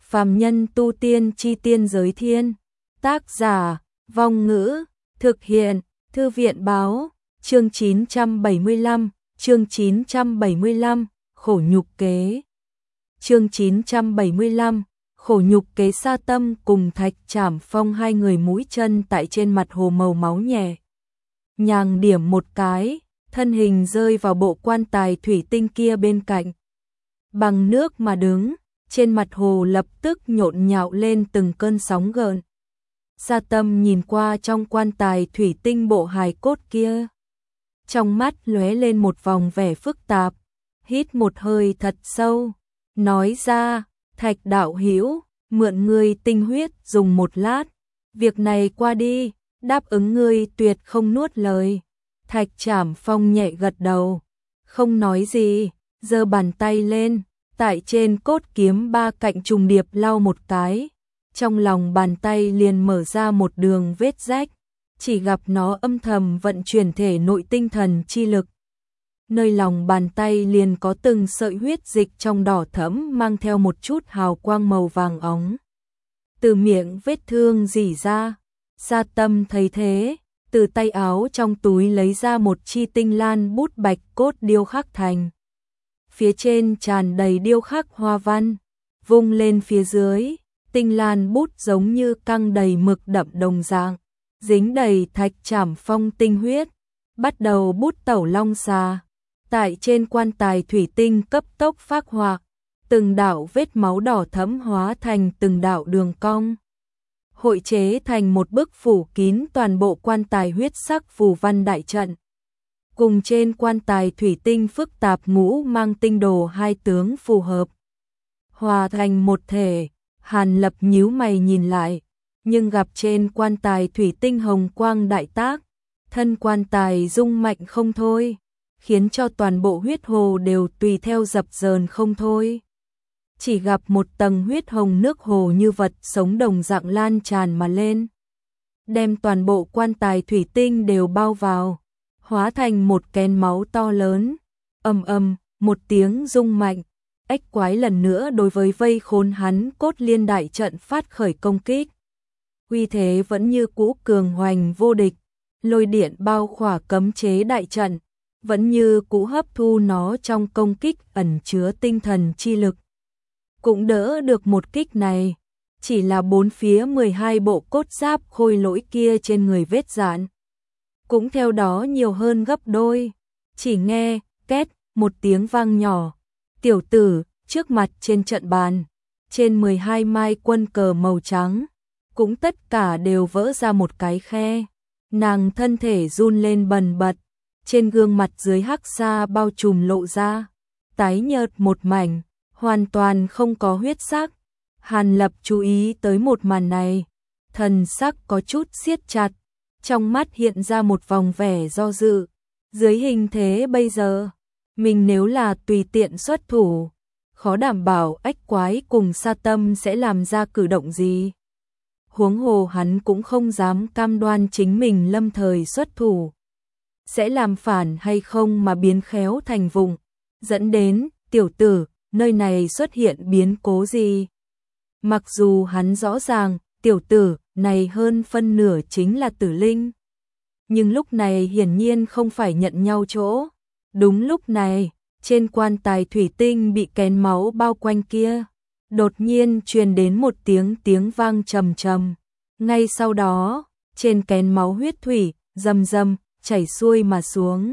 Phàm nhân tu tiên chi tiên giới thiên. Tác giả, Vong Ngữ, thực hiện, Thư viện báo, chương 975, chương 975, khổ nhục kế. Chương 975, khổ nhục kế. Sa Tâm cùng Thạch Trảm Phong hai người mũi chân tại trên mặt hồ màu máu nhẹ nhàng điểm một cái, thân hình rơi vào bộ quan tài thủy tinh kia bên cạnh. Bằng nước mà đứng, trên mặt hồ lập tức nhộn nhạo lên từng cơn sóng gợn. Sa Tâm nhìn qua trong quan tài thủy tinh bộ hài cốt kia, trong mắt lóe lên một vòng vẻ phức tạp, hít một hơi thật sâu, nói ra, Thạch đạo hữu, mượn ngươi tinh huyết dùng một lát, việc này qua đi, đáp ứng ngươi tuyệt không nuốt lời. Thạch Trảm Phong nhẹ gật đầu, không nói gì, giơ bàn tay lên, tại trên cốt kiếm ba cạnh trùng điệp lau một cái, trong lòng bàn tay liền mở ra một đường vết rách, chỉ gặp nó âm thầm vận chuyển thể nội tinh thần chi lực. Nơi lòng bàn tay liền có từng sợi huyết dịch trong đỏ thẫm mang theo một chút hào quang màu vàng óng. Từ miệng vết thương rỉ ra, Sa Tâm thấy thế, từ tay áo trong túi lấy ra một chi tinh lan bút bạch cốt điêu khắc thành. Phía trên tràn đầy điêu khắc hoa văn, vung lên phía dưới, tinh lan bút giống như căng đầy mực đậm đồng dạng, dính đầy Thạch Trảm Phong tinh huyết, bắt đầu bút tẩu long xà. Tại trên quan tài thủy tinh cấp tốc phác họa, từng đạo vết máu đỏ thẫm hóa thành từng đạo đường cong, hội chế thành một bức phủ kín toàn bộ quan tài huyết sắc phù văn đại trận. Cùng trên quan tài thủy tinh phức tạp ngũ mang tinh đồ hai tướng phù hợp, hòa thành một thể. Hàn Lập nhíu mày nhìn lại, nhưng gặp trên quan tài thủy tinh hồng quang đại tác, thân quan tài rung mạnh không thôi, khiến cho toàn bộ huyết hồ đều tùy theo dập dờn không thôi. Chỉ gặp một tầng huyết hồng nước hồ như vật sống đồng dạng lan tràn mà lên, đem toàn bộ quan tài thủy tinh đều bao vào, hóa thành một kén máu to lớn. Ầm ầm, một tiếng rung mạnh, ếch quái lần nữa đối với vây khốn hắn cốt liên đại trận phát khởi công kích. Uy thế vẫn như cũ cường hoành vô địch, lôi điện bao khỏa cấm chế đại trận, vẫn như cũ hấp thu nó trong công kích ẩn chứa tinh thần chi lực. Cũng đỡ được một kích này, chỉ là bốn phía 12 bộ cốt giáp khôi lỗi kia trên người vết rạn cũng theo đó nhiều hơn gấp đôi. Chỉ nghe két một tiếng vang nhỏ, tiểu tử trước mặt trên trận bàn, trên 12 mai quân cờ màu trắng cũng tất cả đều vỡ ra một cái khe. Nàng thân thể run lên bần bật, trên gương mặt dưới hắc sa bao trùm lộ ra, tái nhợt một mảnh, hoàn toàn không có huyết sắc. Hàn Lập chú ý tới một màn này, thần sắc có chút siết chặt, trong mắt hiện ra một vòng vẻ do dự. Dưới hình thế bây giờ, mình nếu là tùy tiện xuất thủ, khó đảm bảo ếch quái cùng Sa Tâm sẽ làm ra cử động gì. Huống hồ hắn cũng không dám cam đoan chính mình lâm thời xuất thủ sẽ làm phản hay không mà biến khéo thành vùng, dẫn đến tiểu tử nơi này xuất hiện biến cố gì. Mặc dù hắn rõ ràng tiểu tử này hơn phân nửa chính là tử linh, nhưng lúc này hiển nhiên không phải nhận nhau chỗ. Đúng lúc này, trên quan tài thủy tinh bị kén máu bao quanh kia, đột nhiên truyền đến một tiếng vang trầm trầm. Ngay sau đó, trên kén máu huyết thủy rầm rầm chảy xuôi mà xuống.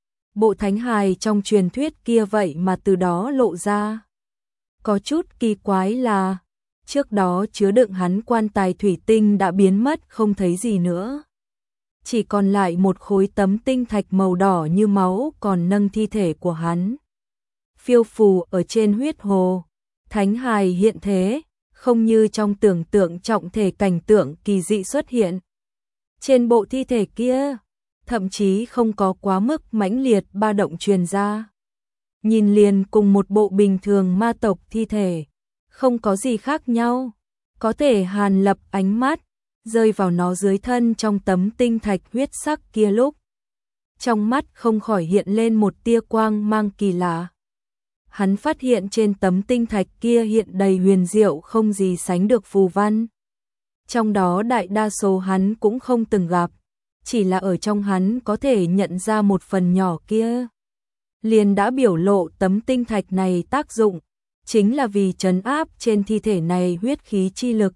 Bộ thánh hài trong truyền thuyết kia vậy mà từ đó lộ ra. Có chút kỳ quái là, trước đó chứa đựng hắn quan tài thủy tinh đã biến mất không thấy gì nữa. Chỉ còn lại một khối tấm tinh thạch màu đỏ như máu còn nâng thi thể của hắn phiêu phù ở trên huyết hồ. Thánh hài hiện thế, không như trong tưởng tượng trọng thể cảnh tượng kỳ dị xuất hiện. Trên bộ thi thể kia, thậm chí không có quá mức mãnh liệt ba động truyền ra. Nhìn liền cùng một bộ bình thường ma tộc thi thể, không có gì khác nhau. Có thể Hàn Lập ánh mắt rơi vào nó dưới thân trong tấm tinh thạch huyết sắc kia lúc, trong mắt không khỏi hiện lên một tia quang mang kỳ lạ. hắn phát hiện trên tấm tinh thạch kia hiện đầy huyền diệu không gì sánh được phù văn. Trong đó đại đa số hắn cũng không từng gặp, chỉ là ở trong hắn có thể nhận ra một phần nhỏ kia. Liền đã biểu lộ tấm tinh thạch này tác dụng, chính là vì trấn áp trên thi thể này huyết khí chi lực.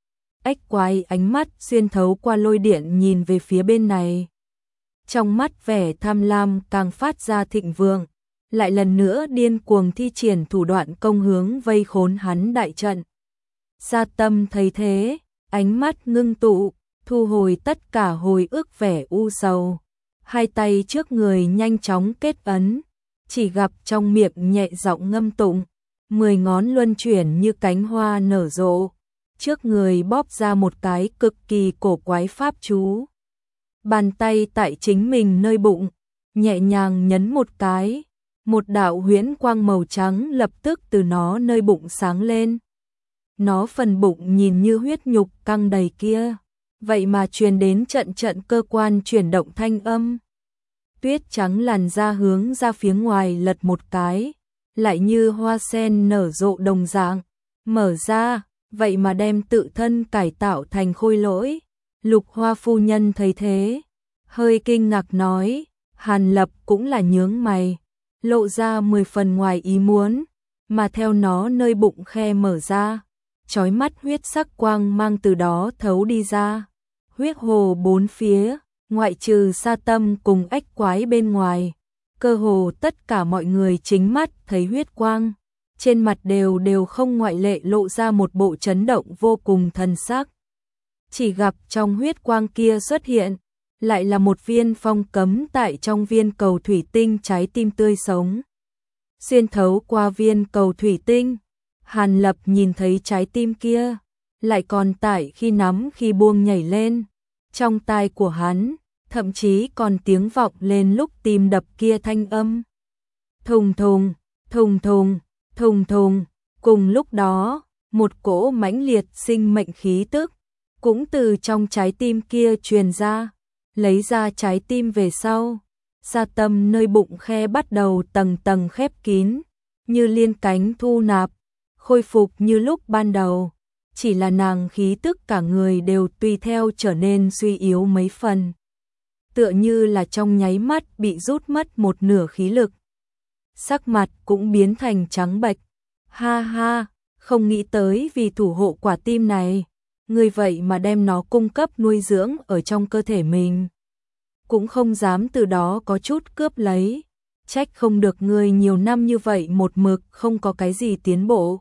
Ếch quái ánh mắt xuyên thấu qua lôi điện nhìn về phía bên này. Trong mắt vẻ tham lam càng phát ra thịnh vượng, lại lần nữa điên cuồng thi triển thủ đoạn công hướng vây khốn hắn đại trận. Sa Tâm thấy thế, ánh mắt ngưng tụ, thu hồi tất cả hồi ức vẻ u sầu. Hai tay trước người nhanh chóng kết ấn, chỉ gặp trong miệng nhẹ giọng ngâm tụng, 10 ngón luân chuyển như cánh hoa nở rộ. Trước người bóp ra một cái cực kỳ cổ quái pháp chú. Bàn tay tại chính mình nơi bụng, nhẹ nhàng nhấn một cái, một đạo huyễn quang màu trắng lập tức từ nó nơi bụng sáng lên. Nó phần bụng nhìn như huyết nhục căng đầy kia, vậy mà truyền đến trận trận cơ quan chuyển động thanh âm. Tuyết trắng làn da hướng ra phía ngoài lật một cái, lại như hoa sen nở rộ đồng dạng, mở ra, vậy mà đem tự thân cải tạo thành khôi lỗi. Lục Hoa phu nhân thấy thế, hơi kinh ngạc nói, Hàn Lập cũng là nhướng mày, lộ ra 10 phần ngoài ý muốn, mà theo nó nơi bụng khe mở ra, chói mắt huyết sắc quang mang từ đó thấu đi ra. Huyết hồ bốn phía, ngoại trừ Sa Tâm cùng ếch quái bên ngoài, cơ hồ tất cả mọi người chính mắt thấy huyết quang, trên mặt đều không ngoại lệ lộ ra một bộ chấn động vô cùng thần sắc. Chỉ gặp trong huyết quang kia xuất hiện, lại là một viên phong cấm tại trong viên cầu thủy tinh trái tim tươi sống. Xuyên thấu qua viên cầu thủy tinh, Hàn Lập nhìn thấy trái tim kia, lại còn tại khi nắm khi buông nhảy lên. Trong tai của hắn, thậm chí còn tiếng vọng lên lúc tim đập kia thanh âm. Thùng thùng, thùng thùng, thùng thùng, cùng lúc đó, một cỗ mãnh liệt sinh mệnh khí tức, cũng từ trong trái tim kia truyền ra, lấy ra trái tim về sau. Sa Tâm nơi bụng khe bắt đầu tầng tầng khép kín, như liên cánh thu nạp, khôi phục như lúc ban đầu. Chỉ là nàng khí tức cả người đều tùy theo trở nên suy yếu mấy phần. Tựa như là trong nháy mắt bị rút mất một nửa khí lực. Sắc mặt cũng biến thành trắng bệch. Ha ha, không nghĩ tới vì thủ hộ quả tim này, người vậy mà đem nó cung cấp nuôi dưỡng ở trong cơ thể mình. Cũng không dám từ đó có chút cướp lấy. Trách không được người nhiều năm như vậy một mực không có cái gì tiến bộ.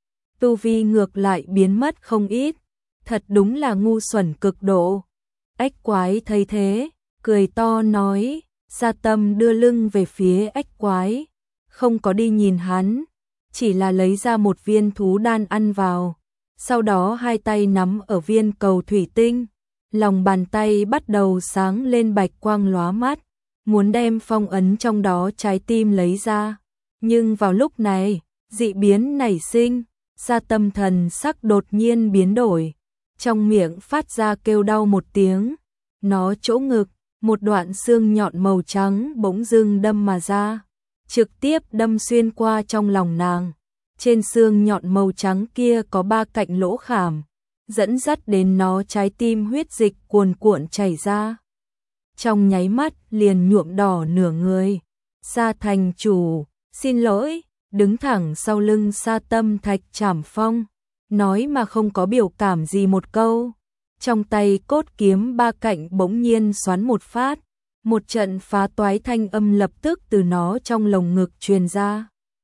Tu vi ngược lại biến mất không ít, thật đúng là ngu xuẩn cực độ. Ếch quái thấy thế, cười to nói, Sa Tâm đưa lưng về phía ếch quái, không có đi nhìn hắn, chỉ là lấy ra một viên thú đan ăn vào, sau đó hai tay nắm ở viên cầu thủy tinh, lòng bàn tay bắt đầu sáng lên bạch quang lóa mắt, muốn đem phong ấn trong đó trái tim lấy ra. Nhưng vào lúc này, dị biến nảy sinh. Sa Tâm thần sắc đột nhiên biến đổi, trong miệng phát ra kêu đau một tiếng, nó chỗ ngực, một đoạn xương nhọn màu trắng bỗng dưng đâm mà ra, trực tiếp đâm xuyên qua trong lòng nàng. Trên xương nhọn màu trắng kia có 3 cạnh lỗ khảm, dẫn dắt đến nó trái tim huyết dịch cuồn cuộn chảy ra. Trong nháy mắt liền nhuộm đỏ nửa người. Sa thành chủ, xin lỗi. Đứng thẳng sau lưng Sa Tâm Thạch Trảm Phong, nói mà không có biểu cảm gì một câu. Trong tay cốt kiếm 3 cạnh bỗng nhiên xoắn một phát, một trận phá toái thanh âm lập tức từ nó trong lồng ngực truyền ra.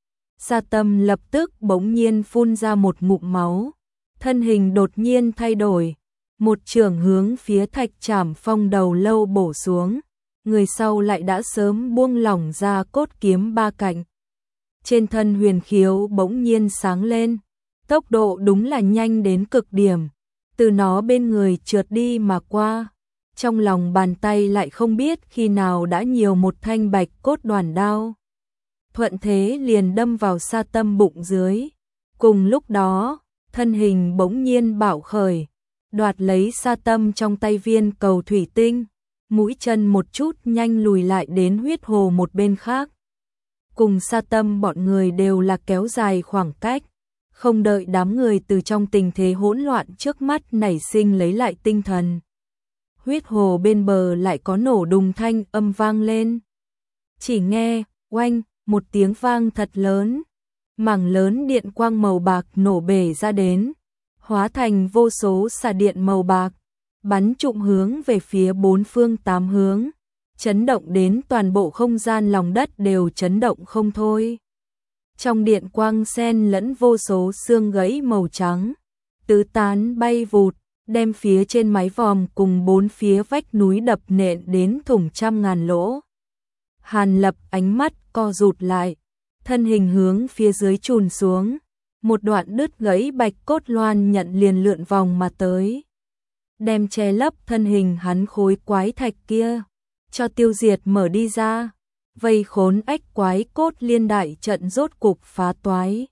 Sa Tâm lập tức bỗng nhiên phun ra một ngụm máu, thân hình đột nhiên thay đổi, một chưởng hướng phía Thạch Trảm Phong đầu lâu bổ xuống, người sau lại đã sớm buông lỏng ra cốt kiếm 3 cạnh. Trên thân Huyền Khiếu bỗng nhiên sáng lên, tốc độ đúng là nhanh đến cực điểm, từ nó bên người trượt đi mà qua, trong lòng bàn tay lại không biết khi nào đã nhiều một thanh bạch cốt đoàn đao. Thuận thế liền đâm vào Sa Tâm bụng dưới, cùng lúc đó, thân hình bỗng nhiên bạo khởi, đoạt lấy Sa Tâm trong tay viên cầu thủy tinh, mũi chân một chút nhanh lùi lại đến huyết hồ một bên khác. cùng Sa Tâm bọn người đều là kéo dài khoảng cách, không đợi đám người từ trong tình thế hỗn loạn trước mắt nảy sinh lấy lại tinh thần. Huyết hồ bên bờ lại có nổ đùng thanh âm vang lên. Chỉ nghe, oanh, một tiếng vang thật lớn, mảng lớn điện quang màu bạc nổ bể ra đến, hóa thành vô số xà điện màu bạc, bắn trụm hướng về phía bốn phương tám hướng, chấn động đến toàn bộ không gian lòng đất đều chấn động không thôi. Trong điện quang xen lẫn vô số xương gãy màu trắng, tứ tán bay vụt, đem phía trên mái vòm cùng bốn phía vách núi đập nện đến thủng trăm ngàn lỗ. Hàn Lập ánh mắt co rụt lại, thân hình hướng phía dưới chùn xuống, một đoạn đứt gãy bạch cốt loan nhận liền lượn vòng mà tới, đem che lấp thân hình hắn khối quái thạch kia, cho tiêu diệt mở đi ra, vây khốn ách quái cốt liên đại trận rốt cục phá toái.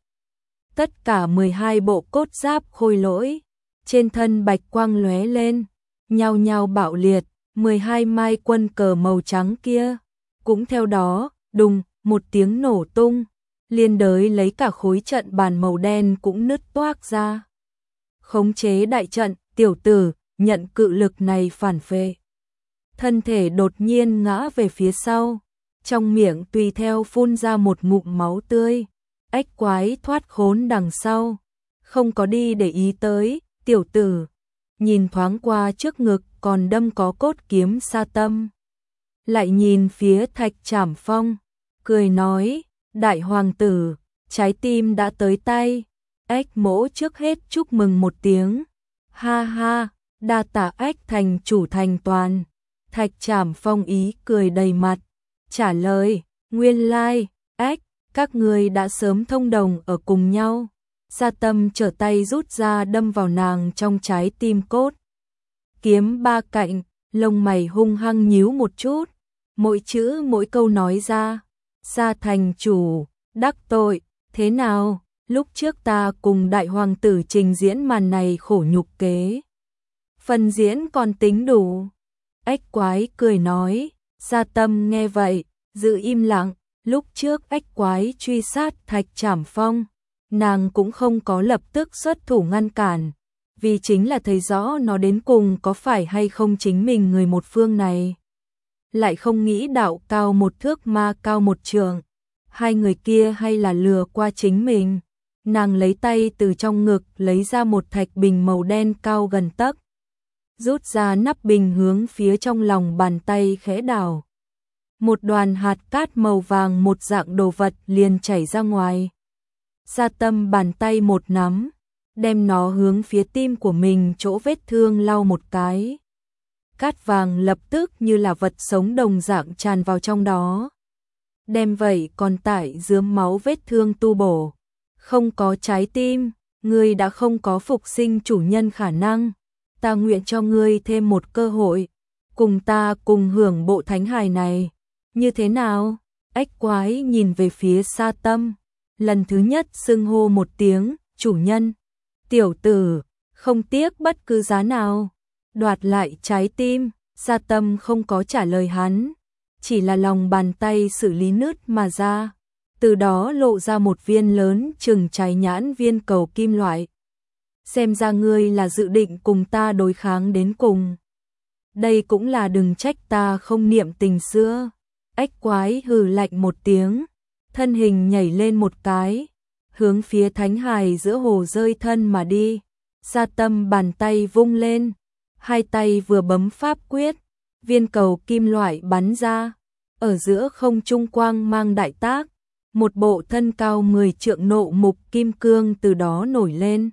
Tất cả 12 bộ cốt giáp khôi lỗi, trên thân bạch quang lóe lên, nhao nhao bạo liệt, 12 mai quân cờ màu trắng kia, cũng theo đó, đùng, một tiếng nổ tung, liên đới lấy cả khối trận bàn màu đen cũng nứt toác ra. Khống chế đại trận, tiểu tử, nhận cự lực này phản phệ. Thân thể đột nhiên ngã về phía sau, trong miệng tùy theo phun ra một ngụm máu tươi, ách quái thoát khốn đằng sau, không có đi để ý tới, tiểu tử, nhìn thoáng qua trước ngực còn đâm có cốt kiếm Sa Tâm. Lại nhìn phía Thạch Trảm Phong, cười nói, đại hoàng tử, trái tim đã tới tay, ách mỗ trước hết chúc mừng một tiếng, ha ha, đa tạ ách thành chủ thành toàn. Thạch Trảm Phong ý cười đầy mặt, trả lời, nguyên lai, ách, các người đã sớm thông đồng ở cùng nhau. Sa Tâm trở tay rút ra đâm vào nàng trong trái tim cốt. Kiếm ba cạnh, lông mày hung hăng nhíu một chút, mỗi chữ mỗi câu nói ra, Sa thành chủ, đắc tội, thế nào, lúc trước ta cùng đại hoàng tử trình diễn màn này khổ nhục kế. Phần diễn còn tính đủ. Ách quái cười nói, Sa Tâm nghe vậy, giữ im lặng, lúc trước ách quái truy sát Thạch Trảm Phong, nàng cũng không có lập tức xuất thủ ngăn cản, vì chính là thấy rõ nó đến cùng có phải hay không chính mình người một phương này. Lại không nghĩ đạo cao một thước ma cao một trượng, hai người kia hay là lừa qua chính mình. Nàng lấy tay từ trong ngực lấy ra một thạch bình màu đen cao gần tấc, rút ra nắp bình hướng phía trong lòng bàn tay khẽ đảo. Một đoàn hạt cát màu vàng một dạng đồ vật liền chảy ra ngoài. Sa Tâm bàn tay một nắm, đem nó hướng phía tim của mình chỗ vết thương lau một cái. Cát vàng lập tức như là vật sống đồng dạng tràn vào trong đó. Đem vậy còn tại rướm máu vết thương tu bổ. Không có trái tim, ngươi đã không có phục sinh chủ nhân khả năng. Ta nguyện cho ngươi thêm một cơ hội, cùng ta cùng hưởng bộ thánh hài này. Như thế nào? Ách quái nhìn về phía Sa Tâm, lần thứ nhất xưng hô một tiếng, chủ nhân. Tiểu tử, không tiếc bất cứ giá nào, đoạt lại trái tim. Sa Tâm không có trả lời hắn, chỉ là lòng bàn tay xử lý nứt mà ra. Từ đó lộ ra một viên lớn chừng trái nhãn viên cầu kim loại. Xem ra ngươi là dự định cùng ta đối kháng đến cùng. Đây cũng là đừng trách ta không niệm tình xưa. Ách quái hừ lạnh một tiếng, thân hình nhảy lên một cái, hướng phía thánh hài giữa hồ rơi thân mà đi. Sa Tâm bàn tay vung lên, hai tay vừa bấm pháp quyết, viên cầu kim loại bắn ra, ở giữa không trung quang mang đại tác, một bộ thân cao 10 trượng nộ mục kim cương từ đó nổi lên.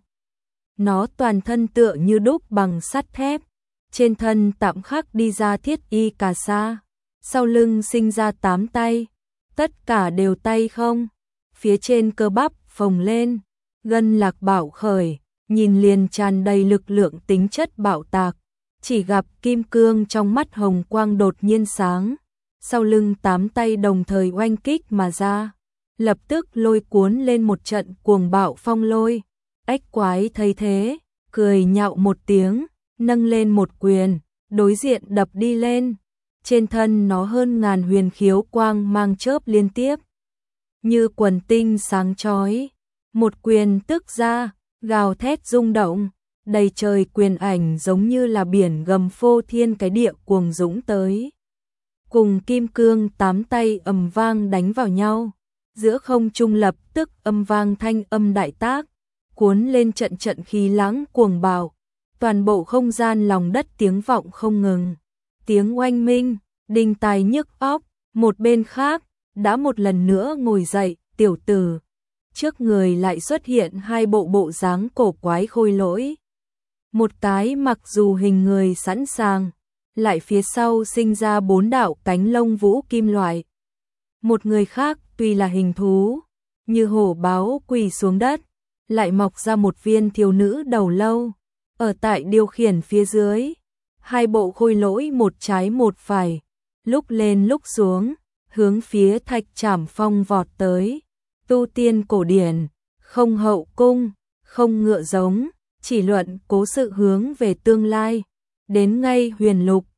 Nó toàn thân tựa như đúc bằng sắt thép, trên thân tạm khắc đi ra thiết y cà sa, sau lưng sinh ra 8 tay, tất cả đều tay không, phía trên cơ bắp phồng lên, gân lạc bảo khởi, nhìn liền tràn đầy lực lượng tính chất bạo tạc, chỉ gặp kim cương trong mắt hồng quang đột nhiên sáng, sau lưng 8 tay đồng thời oanh kích mà ra, lập tức lôi cuốn lên một trận cuồng bạo phong lôi. Ách quái thấy thế, cười nhạo một tiếng, nâng lên một quyền, đối diện đập đi lên. Trên thân nó hơn ngàn huyền khiếu quang mang chớp liên tiếp. như quần tinh sáng chói. Một quyền tức ra, gào thét rung động, đầy trời quyền ảnh giống như là biển gầm phô thiên cái địa cuồng dũng tới. Cùng kim cương 8 tay ầm vang đánh vào nhau, giữa không trung lập tức âm vang thanh âm đại tác, cuốn lên trận trận khí lãng cuồng bạo, toàn bộ không gian lòng đất tiếng vọng không ngừng. Tiếng oanh minh, đinh tai nhức óc, một bên khác, đã một lần nữa ngồi dậy, tiểu tử. Trước người lại xuất hiện hai bộ dáng cổ quái khôi lỗi. Một cái mặc dù hình người sẵn sàng, lại phía sau sinh ra 4 đạo cánh lông vũ kim loại. Một người khác tuy là hình thú, như hổ báo quỳ xuống đất, lại mọc ra một viên thiếu nữ đầu lâu, ở tại điều khiển phía dưới. Hai bộ khôi lỗi một trái một phải, lúc lên lúc xuống, hướng phía Thạch Trảm Phong vọt tới. Tu tiên cổ điển, không hậu cung, không ngựa giống, chỉ luận cố sự hướng về tương lai. Đến ngay huyền lục,